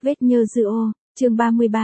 Vết nhơ dư ô, chương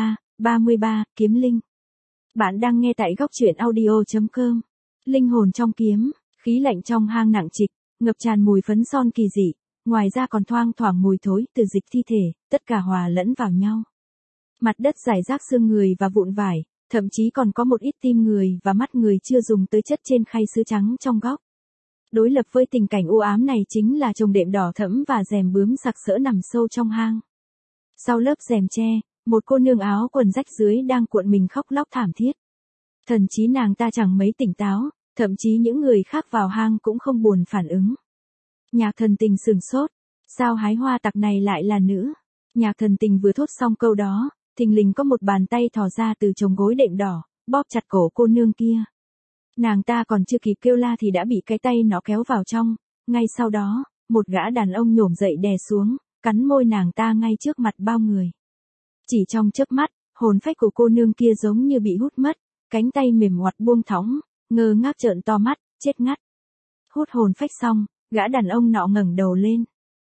33, kiếm linh. Bạn đang nghe tại góc truyện audio.com. Linh hồn trong kiếm, khí lạnh trong hang nặng trịch, ngập tràn mùi phấn son kỳ dị, ngoài ra còn thoang thoảng mùi thối từ dịch thi thể, tất cả hòa lẫn vào nhau. Mặt đất rải rác xương người và vụn vải, thậm chí còn có một ít tim người và mắt người chưa dùng tới chất trên khay sứ trắng trong góc. Đối lập với tình cảnh u ám này chính là chồng đệm đỏ thẫm và rèm bướm sặc sỡ nằm sâu trong hang. Sau lớp rèm tre, một cô nương áo quần rách dưới đang cuộn mình khóc lóc thảm thiết. Thần trí nàng ta chẳng mấy tỉnh táo, thậm chí những người khác vào hang cũng không buồn phản ứng. Nhạc Thần Tình sửng sốt, sao hái hoa tặc này lại là nữ? Nhạc Thần Tình vừa thốt xong câu đó, thình lình có một bàn tay thò ra từ chồng gối đệm đỏ, bóp chặt cổ cô nương kia. Nàng ta còn chưa kịp kêu la thì đã bị cái tay nó kéo vào trong, ngay sau đó, một gã đàn ông nhổm dậy đè xuống, cắn môi nàng ta ngay trước mặt bao người. Chỉ trong chớp mắt, hồn phách của cô nương kia giống như bị hút mất, cánh tay mềm ngoặt buông thõng, ngơ ngác trợn to mắt, chết ngắt. Hút hồn phách xong, gã đàn ông nọ ngẩng đầu lên.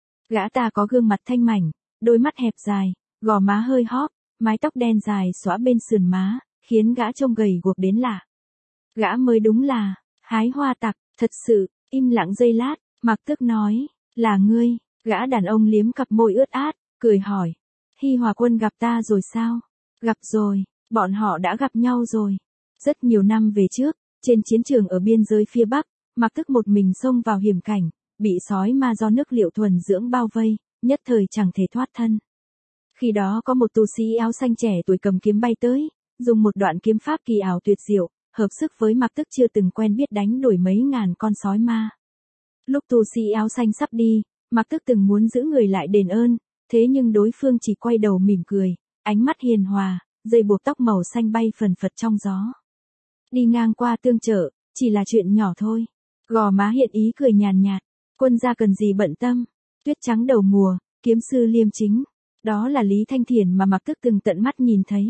Gã ta có gương mặt thanh mảnh, đôi mắt hẹp dài, gò má hơi hóp, mái tóc đen dài xõa bên sườn má, khiến gã trông gầy guộc đến lạ. Gã mới đúng là hái hoa tặc, thật sự. Im lặng giây lát, Mặc Tức nói, là ngươi. Gã đàn ông liếm cặp môi ướt át, cười hỏi, Hi Hòa Quân gặp ta rồi sao? Gặp rồi, bọn họ đã gặp nhau rồi. Rất nhiều năm về trước, trên chiến trường ở biên giới phía Bắc, Mặc Tức một mình xông vào hiểm cảnh, bị sói ma do nước Liệu thuần dưỡng bao vây, nhất thời chẳng thể thoát thân. Khi đó có một tu sĩ áo xanh trẻ tuổi cầm kiếm bay tới, dùng một đoạn kiếm pháp kỳ ảo tuyệt diệu, hợp sức với Mặc Tức chưa từng quen biết đánh đuổi mấy ngàn con sói ma. Lúc tu sĩ áo xanh sắp đi, Mặc Tức từng muốn giữ người lại đền ơn, thế nhưng đối phương chỉ quay đầu mỉm cười, ánh mắt hiền hòa, dây buộc tóc màu xanh bay phần phật trong gió. Đi ngang qua tương chợ, chỉ là chuyện nhỏ thôi. Gò má hiện ý cười nhàn nhạt, quân gia cần gì bận tâm. Tuyết trắng đầu mùa, kiếm sư liêm chính. Đó là Lý Thanh Thiền mà Mặc Tức từng tận mắt nhìn thấy.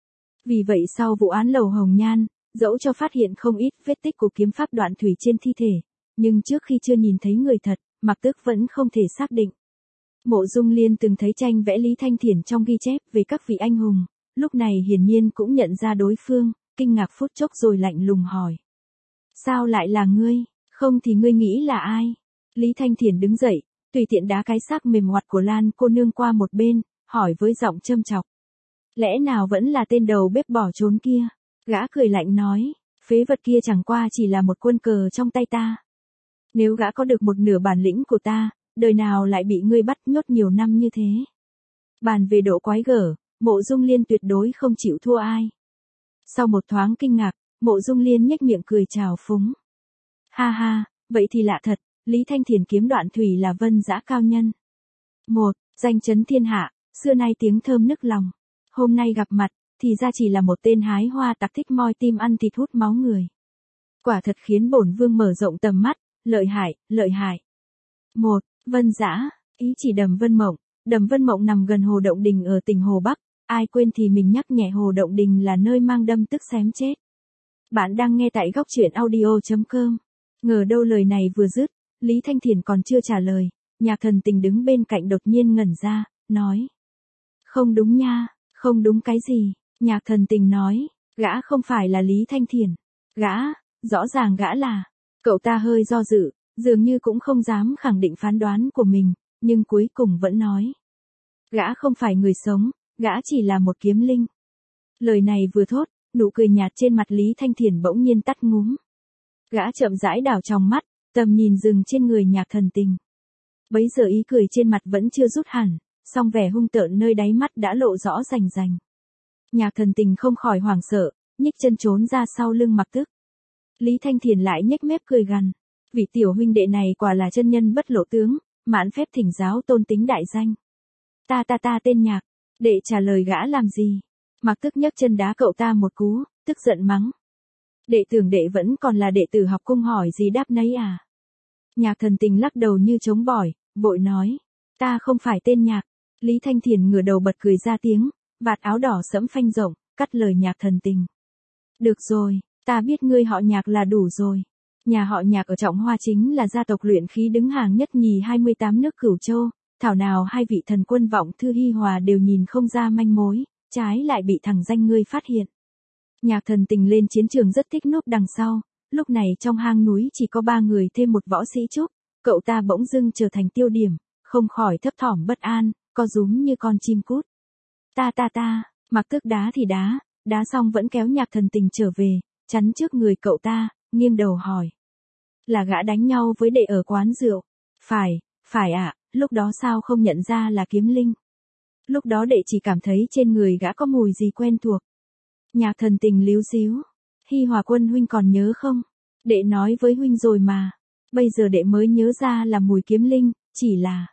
Vì vậy sau vụ án Lầu Hồng Nhan, dẫu cho phát hiện không ít vết tích của kiếm pháp đoạn thủy trên thi thể, nhưng trước khi chưa nhìn thấy người thật, Mặc Tức vẫn không thể xác định. Mộ Dung Liên từng thấy tranh vẽ Lý Thanh Thiển trong ghi chép về các vị anh hùng, lúc này hiển nhiên cũng nhận ra đối phương, kinh ngạc phút chốc rồi lạnh lùng hỏi. Sao lại là ngươi, không thì ngươi nghĩ là ai? Lý Thanh Thiển đứng dậy, tùy tiện đá cái xác mềm ngoặt của Lan cô nương qua một bên, hỏi với giọng châm chọc. Lẽ nào vẫn là tên đầu bếp bỏ trốn kia? Gã cười lạnh nói, phế vật kia chẳng qua chỉ là một quân cờ trong tay ta. Nếu gã có được một nửa bản lĩnh của ta, đời nào lại bị ngươi bắt nhốt nhiều năm như thế. Bàn về độ quái gở, Mộ Dung Liên tuyệt đối không chịu thua ai. Sau một thoáng kinh ngạc, Mộ Dung Liên nhếch miệng cười trào phúng. Ha ha, vậy thì lạ thật, Lý Thanh Thiền kiếm đoạn thủy là vân dã cao nhân. Một, danh chấn thiên hạ, xưa nay tiếng thơm nức lòng. Hôm nay gặp mặt, thì ra chỉ là một tên hái hoa tặc thích moi tim ăn thịt hút máu người. Quả thật khiến bổn vương mở rộng tầm mắt, lợi hại, lợi hại. Một, vân dã, ý chỉ Đầm Vân Mộng. Đầm Vân Mộng nằm gần Hồ Động Đình ở tỉnh Hồ Bắc, ai quên thì mình nhắc nhẹ Hồ Động Đình là nơi mang đâm tức xém chết. Bạn đang nghe tại góc truyện audio.com. Ngờ đâu lời này vừa dứt, Lý Thanh Thiển còn chưa trả lời, Nhạc Thần Tình đứng bên cạnh đột nhiên ngẩn ra, nói. Không đúng nha, không đúng cái gì, Nhạc Thần Tình nói, gã không phải là Lý Thanh Thiển. Gã, rõ ràng gã là. Cậu ta hơi do dự, dường như cũng không dám khẳng định phán đoán của mình, nhưng cuối cùng vẫn nói. Gã không phải người sống, gã chỉ là một kiếm linh. Lời này vừa thốt, nụ cười nhạt trên mặt Lý Thanh Thiển bỗng nhiên tắt ngúm. Gã chậm rãi đảo trong mắt, tầm nhìn dừng trên người Nhạc Thần Tình. Bấy giờ ý cười trên mặt vẫn chưa rút hẳn, song vẻ hung tợn nơi đáy mắt đã lộ rõ rành rành. Nhạc Thần Tình không khỏi hoảng sợ, nhích chân trốn ra sau lưng Mặc Tức. Lý Thanh Thiền lại nhếch mép cười gằn. Vị tiểu huynh đệ này quả là chân nhân bất lộ tướng, mãn phép thỉnh giáo tôn tính đại danh. Ta tên Nhạc. Đệ trả lời gã làm gì? Mặc Tức nhấc chân đá cậu ta một cú, tức giận mắng. Đệ tưởng đệ vẫn còn là đệ tử học cung hỏi gì đáp nấy à? Nhạc Thần Tình lắc đầu như chống bỏi, vội nói. Ta không phải tên Nhạc. Lý Thanh Thiền ngửa đầu bật cười ra tiếng, vạt áo đỏ sẫm phanh rộng, cắt lời Nhạc Thần Tình. Được rồi, ta biết ngươi họ Nhạc là đủ rồi. Nhà họ Nhạc ở Trọng Hoa chính là gia tộc luyện khí đứng hàng nhất nhì 28 nước Cửu Châu, thảo nào hai vị thần quân vọng thư hi hòa đều nhìn không ra manh mối, trái lại bị thằng danh ngươi phát hiện. Nhạc Thần Tình lên chiến trường rất thích núp đằng sau, lúc này trong hang núi chỉ có 3 người thêm một võ sĩ trúc, cậu ta bỗng dưng trở thành tiêu điểm, không khỏi thấp thỏm bất an, co rúm như con chim cút. Ta, Mặc Tức đá thì đá xong vẫn kéo Nhạc Thần Tình trở về, chắn trước người cậu ta, nghiêng đầu hỏi. Là gã đánh nhau với đệ ở quán rượu? Phải ạ, lúc đó sao không nhận ra là Kiếm Linh? Lúc đó đệ chỉ cảm thấy trên người gã có mùi gì quen thuộc. Nhạc Thần Tình líu díu. Hi Hòa Quân huynh còn nhớ không? Đệ nói với huynh rồi mà. Bây giờ đệ mới nhớ ra là mùi Kiếm Linh, chỉ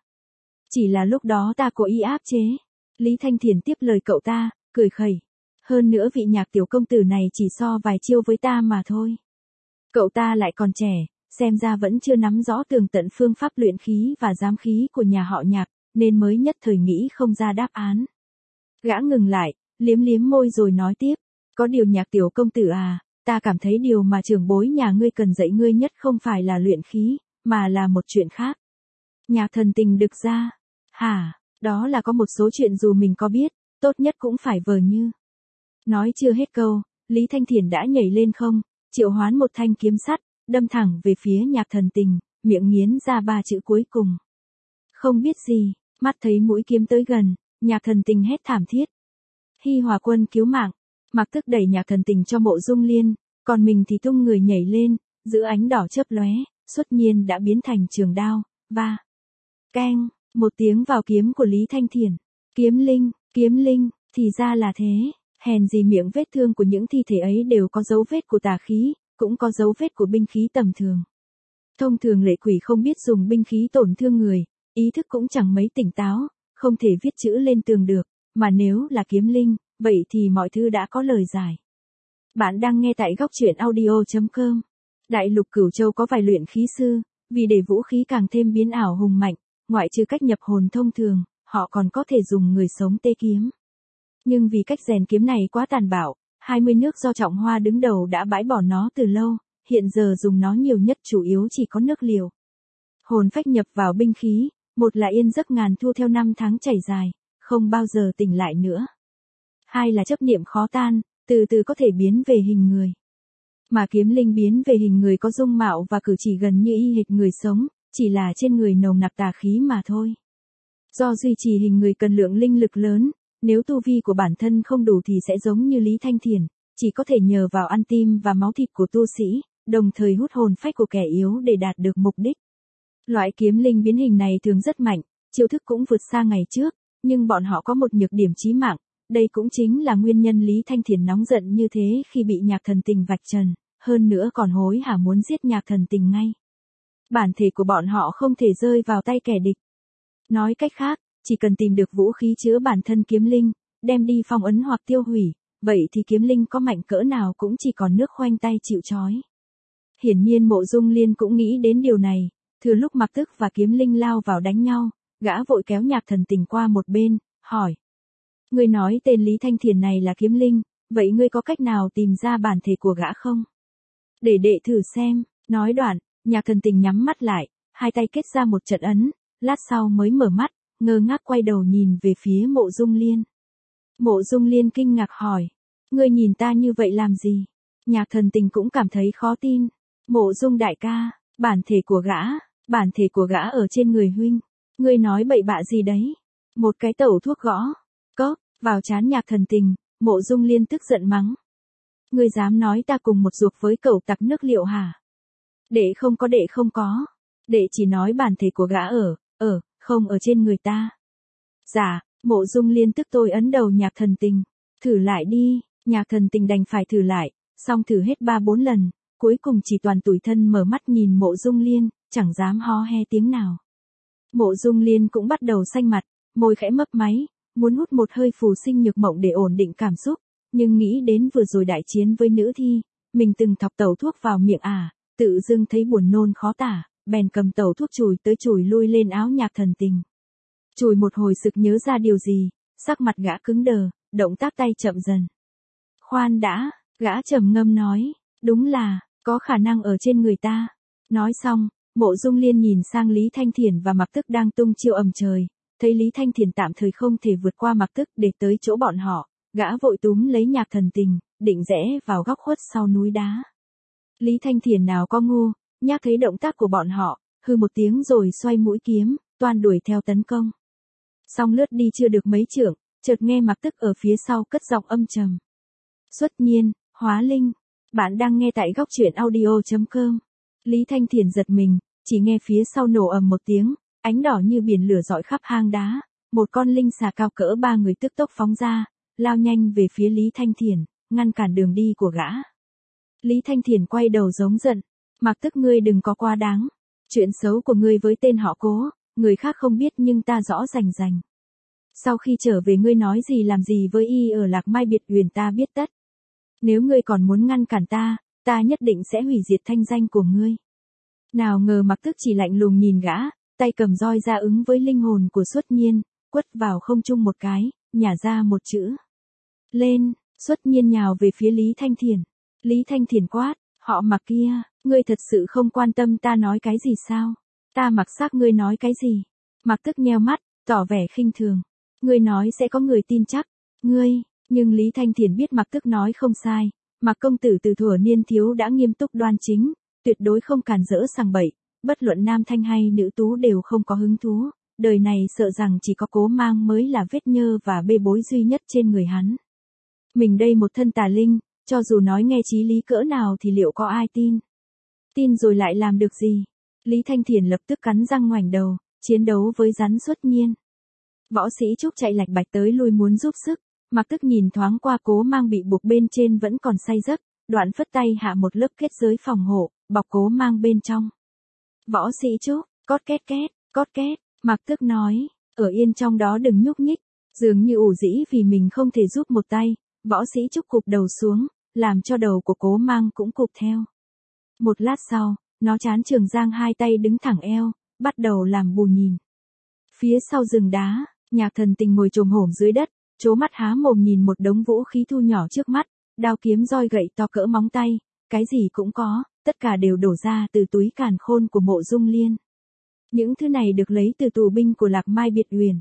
là lúc đó ta cố ý áp chế. Lý Thanh Thiền tiếp lời cậu ta, cười khẩy. Hơn nữa vị Nhạc tiểu công tử này chỉ so vài chiêu với ta mà thôi. Cậu ta lại còn trẻ, xem ra vẫn chưa nắm rõ tường tận phương pháp luyện khí và giám khí của nhà họ Nhạc, nên mới nhất thời nghĩ không ra đáp án. Gã ngừng lại, liếm môi rồi nói tiếp. Có điều Nhạc tiểu công tử à, ta cảm thấy điều mà trưởng bối nhà ngươi cần dạy ngươi nhất không phải là luyện khí, mà là một chuyện khác. Nhạc Thần Tình đực ra. Hả, đó là có một số chuyện dù mình có biết, tốt nhất cũng phải vờ như. Nói chưa hết câu, Lý Thanh Thiền đã nhảy lên không, triệu hoán một thanh kiếm sắt, đâm thẳng về phía Nhạc Thần Tình, miệng nghiến ra 3 chữ cuối cùng. Không biết gì, mắt thấy mũi kiếm tới gần, Nhạc Thần Tình hét thảm thiết. Hi Hòa Quân cứu mạng, Mặc Tức đẩy Nhạc Thần Tình cho Mộ Dung Liên, còn mình thì tung người nhảy lên, giữa ánh đỏ chớp lóe, xuất nhiên đã biến thành trường đao, và keng, một tiếng vào kiếm của Lý Thanh Thiền. Kiếm linh, thì ra là thế, hèn gì miệng vết thương của những thi thể ấy đều có dấu vết của tà khí, cũng có dấu vết của binh khí tầm thường. Thông thường lệ quỷ không biết dùng binh khí tổn thương người, ý thức cũng chẳng mấy tỉnh táo, không thể viết chữ lên tường được, mà nếu là kiếm linh, vậy thì mọi thứ đã có lời giải. Bạn đang nghe tại góc truyện audio.com. Đại lục Cửu Châu có vài luyện khí sư, vì để vũ khí càng thêm biến ảo hùng mạnh, ngoại trừ cách nhập hồn thông thường, họ còn có thể dùng người sống tê kiếm. Nhưng vì cách rèn kiếm này quá tàn bạo, 20 nước do Trọng Hoa đứng đầu đã bãi bỏ nó từ lâu, hiện giờ dùng nó nhiều nhất chủ yếu chỉ có nước liều. Hồn phách nhập vào binh khí, một là yên giấc ngàn thu theo năm tháng chảy dài, không bao giờ tỉnh lại nữa. Hai là chấp niệm khó tan, từ từ có thể biến về hình người. Mà kiếm linh biến về hình người có dung mạo và cử chỉ gần như y hệt người sống, chỉ là trên người nồng nặc tà khí mà thôi. Do duy trì hình người cần lượng linh lực lớn, nếu tu vi của bản thân không đủ thì sẽ giống như Lý Thanh Thiền, chỉ có thể nhờ vào ăn tim và máu thịt của tu sĩ, đồng thời hút hồn phách của kẻ yếu để đạt được mục đích. Loại kiếm linh biến hình này thường rất mạnh, chiêu thức cũng vượt xa ngày trước, nhưng bọn họ có một nhược điểm chí mạng, đây cũng chính là nguyên nhân Lý Thanh Thiền nóng giận như thế khi bị Nhạc Thần Tình vạch trần, hơn nữa còn hối hả muốn giết Nhạc Thần Tình ngay. Bản thể của bọn họ không thể rơi vào tay kẻ địch. Nói cách khác, chỉ cần tìm được vũ khí chữa bản thân kiếm linh, đem đi phong ấn hoặc tiêu hủy, vậy thì kiếm linh có mạnh cỡ nào cũng chỉ còn nước khoanh tay chịu trói. Hiển nhiên Mộ Dung Liên cũng nghĩ đến điều này, thừa lúc Mặc Tức và kiếm linh lao vào đánh nhau, gã vội kéo Nhạc Thần Tình qua một bên, hỏi. Ngươi nói tên Lý Thanh Thiền này là kiếm linh, vậy ngươi có cách nào tìm ra bản thể của gã không? Để đệ thử xem, nói đoạn, Nhạc Thần Tình nhắm mắt lại, hai tay kết ra một trận ấn, lát sau mới mở mắt, ngơ ngác quay đầu nhìn về phía Mộ Dung Liên. Mộ Dung Liên kinh ngạc hỏi, ngươi nhìn ta như vậy làm gì? Nhạc Thần Tình cũng cảm thấy khó tin. Mộ Dung đại ca, bản thể của gã ở trên người huynh. Ngươi nói bậy bạ gì đấy? Một cái tẩu thuốc gõ, cốc, vào trán Nhạc Thần Tình, Mộ Dung Liên tức giận mắng. Ngươi dám nói ta cùng một ruột với cẩu tặc nước Liệu hả? Đệ không có. Đệ chỉ nói bản thể của gã không ở trên người ta. Dạ, Mộ Dung Liên tức tôi ấn đầu Nhạc Thần Tình. Thử lại đi, Nhạc Thần Tình đành phải thử lại, xong thử hết 3-4 lần, cuối cùng chỉ toàn tủi thân mở mắt nhìn Mộ Dung Liên, chẳng dám ho he tiếng nào. Mộ Dung Liên cũng bắt đầu xanh mặt, môi khẽ mấp máy, muốn hút một hơi phù sinh nhược mộng để ổn định cảm xúc, nhưng nghĩ đến vừa rồi đại chiến với nữ thi, mình từng thọc tẩu thuốc vào miệng tự dưng thấy buồn nôn khó tả, bèn cầm tẩu thuốc chùi tới chùi lui lên áo Nhạc Thần Tình. Chùi một hồi sực nhớ ra điều gì, sắc mặt gã cứng đờ, động tác tay chậm dần. Khoan đã, gã trầm ngâm nói, đúng là, có khả năng ở trên người ta. Nói xong, Mộ Dung Liên nhìn sang Lý Thanh Thiền và Mặc Tức đang tung chiêu ầm trời, thấy Lý Thanh Thiền tạm thời không thể vượt qua Mạc Tức để tới chỗ bọn họ, gã vội túm lấy Nhạc Thần Tình, định rẽ vào góc khuất sau núi đá. Lý Thanh Thiền nào có ngu, nhác thấy động tác của bọn họ, hư một tiếng rồi xoay mũi kiếm, toan đuổi theo tấn công. Song lướt đi chưa được mấy trượng, chợt nghe Mạc Tức ở phía sau cất giọng âm trầm. Xuất nhiên, hóa linh, bạn đang nghe tại góc truyện audio.com. Lý Thanh Thiền giật mình, chỉ nghe phía sau nổ ầm một tiếng, ánh đỏ như biển lửa rọi khắp hang đá, một con linh xà cao cỡ 3 người tức tốc phóng ra, lao nhanh về phía Lý Thanh Thiền, ngăn cản đường đi của gã. Lý Thanh Thiền quay đầu giống giận, Mạc Tức ngươi đừng có quá đáng, chuyện xấu của ngươi với tên họ Cố, người khác không biết nhưng ta rõ rành rành. Sau khi trở về ngươi nói gì làm gì với y ở Lạc Mai Biệt Uyển ta biết tất. Nếu ngươi còn muốn ngăn cản ta, ta nhất định sẽ hủy diệt thanh danh của ngươi. Nào ngờ Mạc Tức chỉ lạnh lùng nhìn gã, tay cầm roi ra ứng với linh hồn của Xuất Nhiên, quất vào không trung một cái, nhả ra một chữ. Lên, Xuất Nhiên nhào về phía Lý Thanh Thiền. Lý Thanh Thiền quát, họ Mạc kia, ngươi thật sự không quan tâm ta nói cái gì sao? Ta mặc xác ngươi nói cái gì? Mạc Tức nheo mắt, tỏ vẻ khinh thường. Ngươi nói sẽ có người tin chắc. Ngươi, nhưng Lý Thanh Thiền biết Mạc Tức nói không sai. Mạc công tử từ thuở niên thiếu đã nghiêm túc đoan chính, tuyệt đối không cản rỡ sằng bậy, bất luận nam thanh hay nữ tú đều không có hứng thú. Đời này sợ rằng chỉ có Cố Mang mới là vết nhơ và bê bối duy nhất trên người hắn. Mình đây một thân tà linh, cho dù nói nghe chí lý cỡ nào thì liệu có ai tin? Tin rồi lại làm được gì? Lý Thanh Thiền lập tức cắn răng ngoảnh đầu, chiến đấu với rắn Xuất Nhiên. Võ sĩ Trúc chạy lạch bạch tới lui muốn giúp sức, Mạc Tức nhìn thoáng qua Cố Mang bị buộc bên trên vẫn còn say giấc, đoạn phất tay hạ một lớp kết giới phòng hộ, bọc Cố Mang bên trong. Võ sĩ Trúc, cót két, Mạc Tức nói, ở yên trong đó đừng nhúc nhích, dường như ủ rĩ vì mình không thể giúp một tay, võ sĩ Trúc cụp đầu xuống, làm cho đầu của Cố Mang cũng cụp theo. Một lát sau, nó chán trường giang hai tay đứng thẳng eo, bắt đầu làm bù nhìn. Phía sau rừng đá, Nhạc Thần Tình ngồi chồm hổm dưới đất, trố mắt há mồm nhìn một đống vũ khí thu nhỏ trước mắt, đao kiếm roi gậy to cỡ móng tay, cái gì cũng có, tất cả đều đổ ra từ túi càn khôn của Mộ Dung Liên. Những thứ này được lấy từ tù binh của Lạc Mai Biệt Uyển.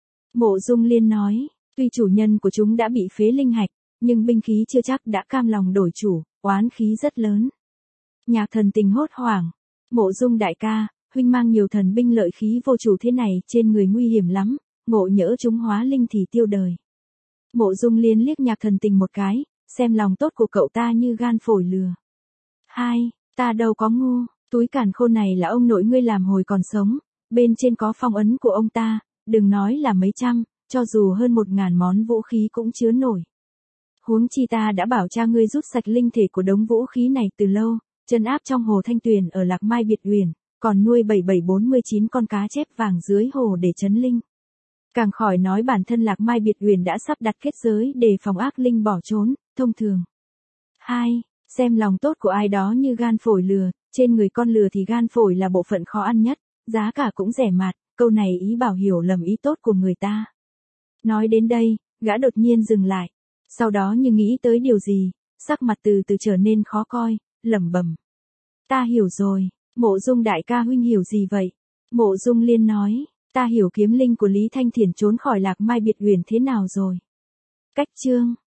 Mộ Dung Liên nói, tuy chủ nhân của chúng đã bị phế linh hạch, nhưng binh khí chưa chắc đã cam lòng đổi chủ, oán khí rất lớn. Nhạc Thần Tình hốt hoảng, Mộ Dung đại ca, huynh mang nhiều thần binh lợi khí vô chủ thế này trên người nguy hiểm lắm, ngộ nhỡ chúng hóa linh thì tiêu đời. Mộ Dung Liên liếc Nhạc Thần Tình một cái, xem lòng tốt của cậu ta như gan phổi lừa. Hai, ta đâu có ngu, túi càn khôn này là ông nội ngươi làm hồi còn sống, bên trên có phong ấn của ông ta, đừng nói là mấy trăm, cho dù hơn 1000 món vũ khí cũng chứa nổi. Huống chi ta đã bảo cha ngươi rút sạch linh thể của đống vũ khí này từ lâu, trấn áp trong hồ Thanh Tuyền ở Lạc Mai Biệt Uyển, còn nuôi 7749 con cá chép vàng dưới hồ để trấn linh. Càng khỏi nói bản thân Lạc Mai Biệt Uyển đã sắp đặt kết giới để phòng ác linh bỏ trốn, thông thường. 2. Xem lòng tốt của ai đó như gan phổi lừa, trên người con lừa thì gan phổi là bộ phận khó ăn nhất, giá cả cũng rẻ mạt, câu này ý bảo hiểu lầm ý tốt của người ta. Nói đến đây, gã đột nhiên dừng lại, sau đó như nghĩ tới điều gì, sắc mặt từ từ trở nên khó coi, lẩm bẩm. Ta hiểu rồi, Mộ Dung đại ca huynh hiểu gì vậy? Mộ Dung Liên nói, ta hiểu kiếm linh của Lý Thanh Thiền trốn khỏi Lạc Mai Biệt Uyển thế nào rồi. Cách chương